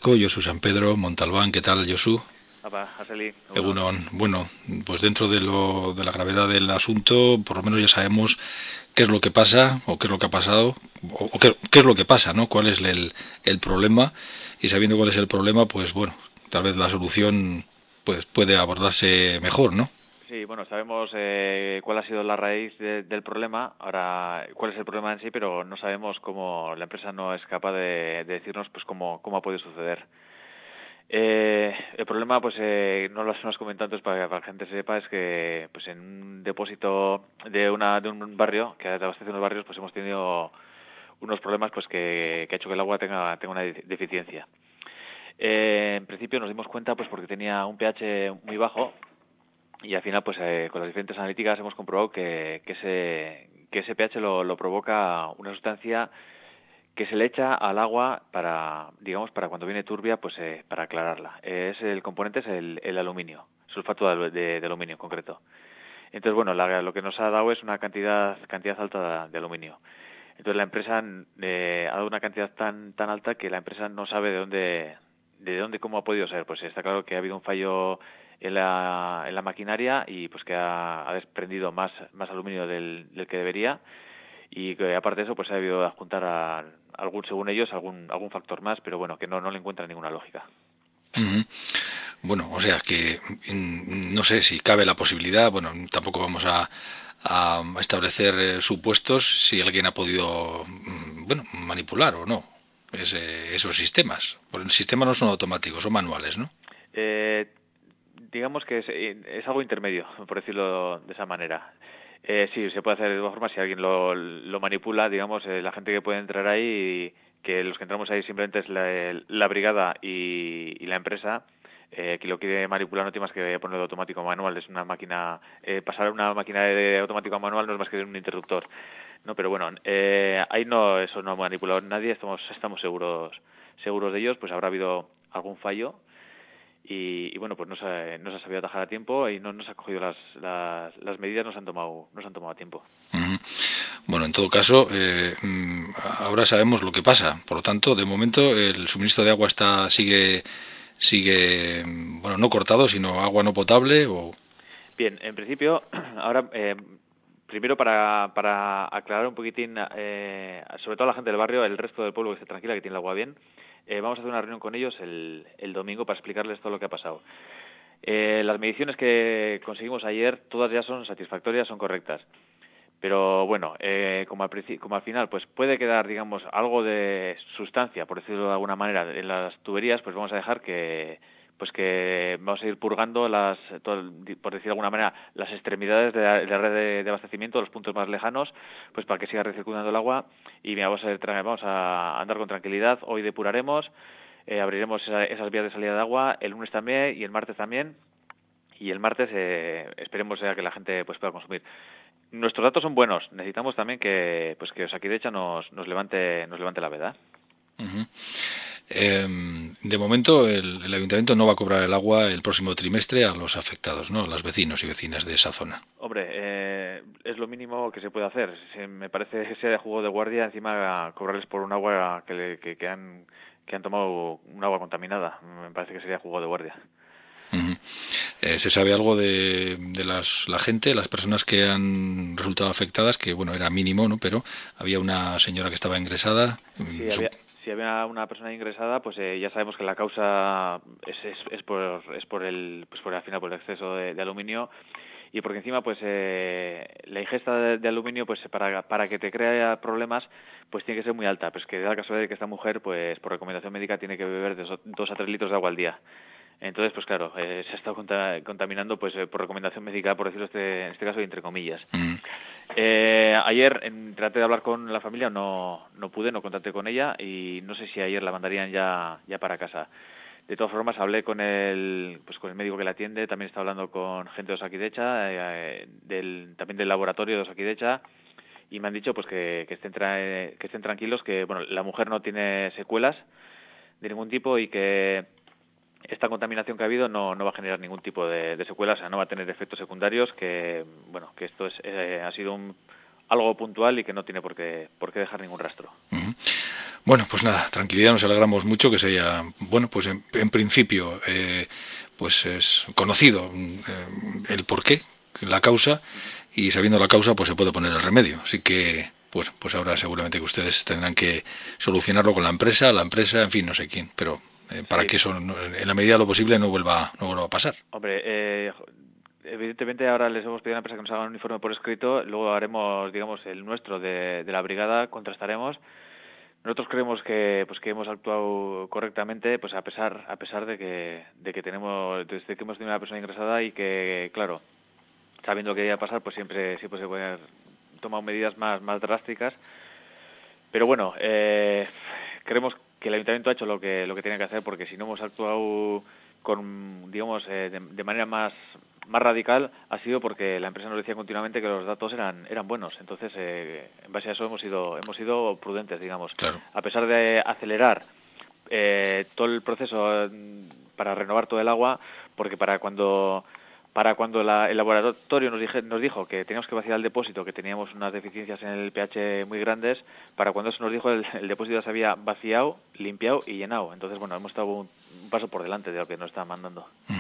Carrasco, Josu San Pedro, Montalbán. ¿Qué tal, Josu? Apa, Araceli, bueno, Egunon. Bueno, pues dentro de la gravedad del asunto, por lo menos ya sabemos qué es lo que pasa, o qué es lo que ha pasado, o qué es lo que pasa, ¿no? Cuál es el problema, y sabiendo cuál es el problema, pues bueno, tal vez la solución pues puede abordarse mejor, ¿no? sí, bueno, sabemos cuál ha sido la raíz del problema, ahora cuál es el problema en sí, pero no sabemos cómo la empresa no es capaz de decirnos pues cómo ha podido suceder. El problema, pues no lo hemos comentado antes para que la gente sepa, es que pues en un depósito de un barrio que abastece unos barrios, pues hemos tenido unos problemas pues que ha hecho que el agua tenga una deficiencia. En principio nos dimos cuenta pues porque tenía un pH muy bajo. Y al final, pues con las diferentes analíticas hemos comprobado que ese pH lo provoca una sustancia que se le echa al agua para, digamos, para cuando viene turbia, pues para aclararla. El componente es el aluminio, sulfato de aluminio en concreto. Entonces, bueno, lo que nos ha dado es una cantidad alta de aluminio. Entonces la empresa ha dado una cantidad tan alta que la empresa no sabe cómo ha podido ser. Pues está claro que ha habido un fallo en la maquinaria y pues que ha desprendido más aluminio del que debería, y que aparte de eso pues ha debido adjuntar según ellos algún factor más, pero bueno, que no le encuentra ninguna lógica. Ujú. Bueno, o sea que no sé si cabe la posibilidad, bueno, tampoco vamos a establecer supuestos si alguien ha podido, bueno, manipular o no esos sistemas. Porque los sistemas no son automáticos, son manuales, ¿no? Eh, digamos que es algo intermedio, por decirlo de esa manera. Sí, se puede hacer de dos formas. Si alguien lo manipula, digamos, la gente que puede entrar ahí, que los que entramos ahí simplemente es la brigada y la empresa. Que lo quiere manipular no tiene más que ponerlo de automático a manual. Es una máquina, pasar una máquina de automático a manual no es más que un interruptor. No, pero bueno, ahí no, eso no ha manipulado nadie. Estamos seguros de ellos. Pues habrá habido algún fallo. Y bueno, pues no se ha sabido atajar a tiempo y no se ha cogido las medidas, no se han tomado a tiempo. Ujú. Bueno, en todo caso, ahora sabemos lo que pasa. Por lo tanto, de momento el suministro de agua sigue, bueno, no cortado, sino agua no potable o... Bien, en principio, ahora, primero para aclarar un poquitín, sobre todo a la gente del barrio, el resto del pueblo que esté tranquila, que tiene el agua bien, vamos a hacer una reunión con ellos el domingo para explicarles todo lo que ha pasado. Las mediciones que conseguimos ayer, todas ya son satisfactorias, son correctas. Pero bueno, como al final pues puede quedar, digamos, algo de sustancia, por decirlo de alguna manera, en las tuberías, pues vamos a dejar que vamos a ir purgando por decir de alguna manera, las extremidades de la red de abastecimiento, los puntos más lejanos, pues para que siga recirculando el agua. Y mira, vamos a andar con tranquilidad. Hoy depuraremos, abriremos esas vías de salida de agua el lunes también y el martes también. Y el martes esperemos que la gente pues pueda consumir. Nuestros datos son buenos. Necesitamos también que Osakidetza nos levante la veda. Ujú. De momento, el ayuntamiento no va a cobrar el agua el próximo trimestre a los afectados, ¿no? A los vecinos y vecinas de esa zona. Hombre, es lo mínimo que se puede hacer. Me parece que sea de juego de guardia encima cobrarles por un agua que han tomado un agua contaminada. Me parece que sería juego de guardia. Ujú. ¿Se sabe algo de la gente, las personas que han resultado afectadas? Que bueno, era mínimo, ¿no? Pero había una señora que estaba ingresada. Si había una persona ingresada, pues ya sabemos que la causa es por al final por el exceso de aluminio, y porque encima pues la ingesta de aluminio pues para que te crea problemas pues tiene que ser muy alta. Pues que da la casualidad de que esta mujer pues por recomendación médica tiene que beber de 2 a 3 litros de agua al día. Entonces, pues claro, se ha estado contaminando pues por recomendación médica, por decirlo en este caso, entre comillas. Mm. Ayer traté de hablar con la familia, no pude, no contacté con ella y no sé si ayer la mandarían ya para casa. De todas formas, hablé con con el médico que la atiende, también está hablando con gente de Osakidetza, también del laboratorio de Osakidetza, y me han dicho pues que estén tranquilos, que bueno, la mujer no tiene secuelas de ningún tipo y que esta contaminación que ha habido no va a generar ningún tipo de secuelas, o sea, no va a tener efectos secundarios, que bueno, que esto ha sido algo puntual y que no tiene por qué dejar ningún rastro. Ujú. Bueno, pues nada, tranquilidad, nos alegramos mucho que se haya, bueno, pues en principio, pues es conocido el porqué, la causa, Ujú. y sabiendo la causa, pues se puede poner el remedio. Así que, pues ahora seguramente que ustedes tendrán que solucionarlo con la empresa, en fin, no sé quién, pero para Sí, que eso, en la medida de lo posible, no vuelva a pasar. hombre, evidentemente ahora les hemos pedido a la empresa que nos haga un informe por escrito, luego haremos, digamos, el nuestro de la brigada, contrastaremos. Nosotros creemos que pues que hemos actuado correctamente, pues a pesar de que tenemos desde que hemos tenido una persona ingresada y que, claro, sabiendo que iba a pasar, pues siempre se pueden haber tomado medidas más drásticas. Pero bueno, creemos que el ayuntamiento ha hecho lo que tenía que hacer, porque si no hemos actuado con, digamos, de manera más radical, ha sido porque la empresa nos decía continuamente que los datos eran buenos. Entonces, en base a eso hemos sido prudentes, digamos. Claro. A pesar de acelerar todo el proceso para renovar todo el agua, porque para cuando el laboratorio nos dijo que teníamos que vaciar el depósito, que teníamos unas deficiencias en el pH muy grandes, para cuando eso nos dijo el depósito ya se había vaciado, limpiado y llenado. Entonces, bueno, hemos estado un paso por delante de lo que nos estaban mandando.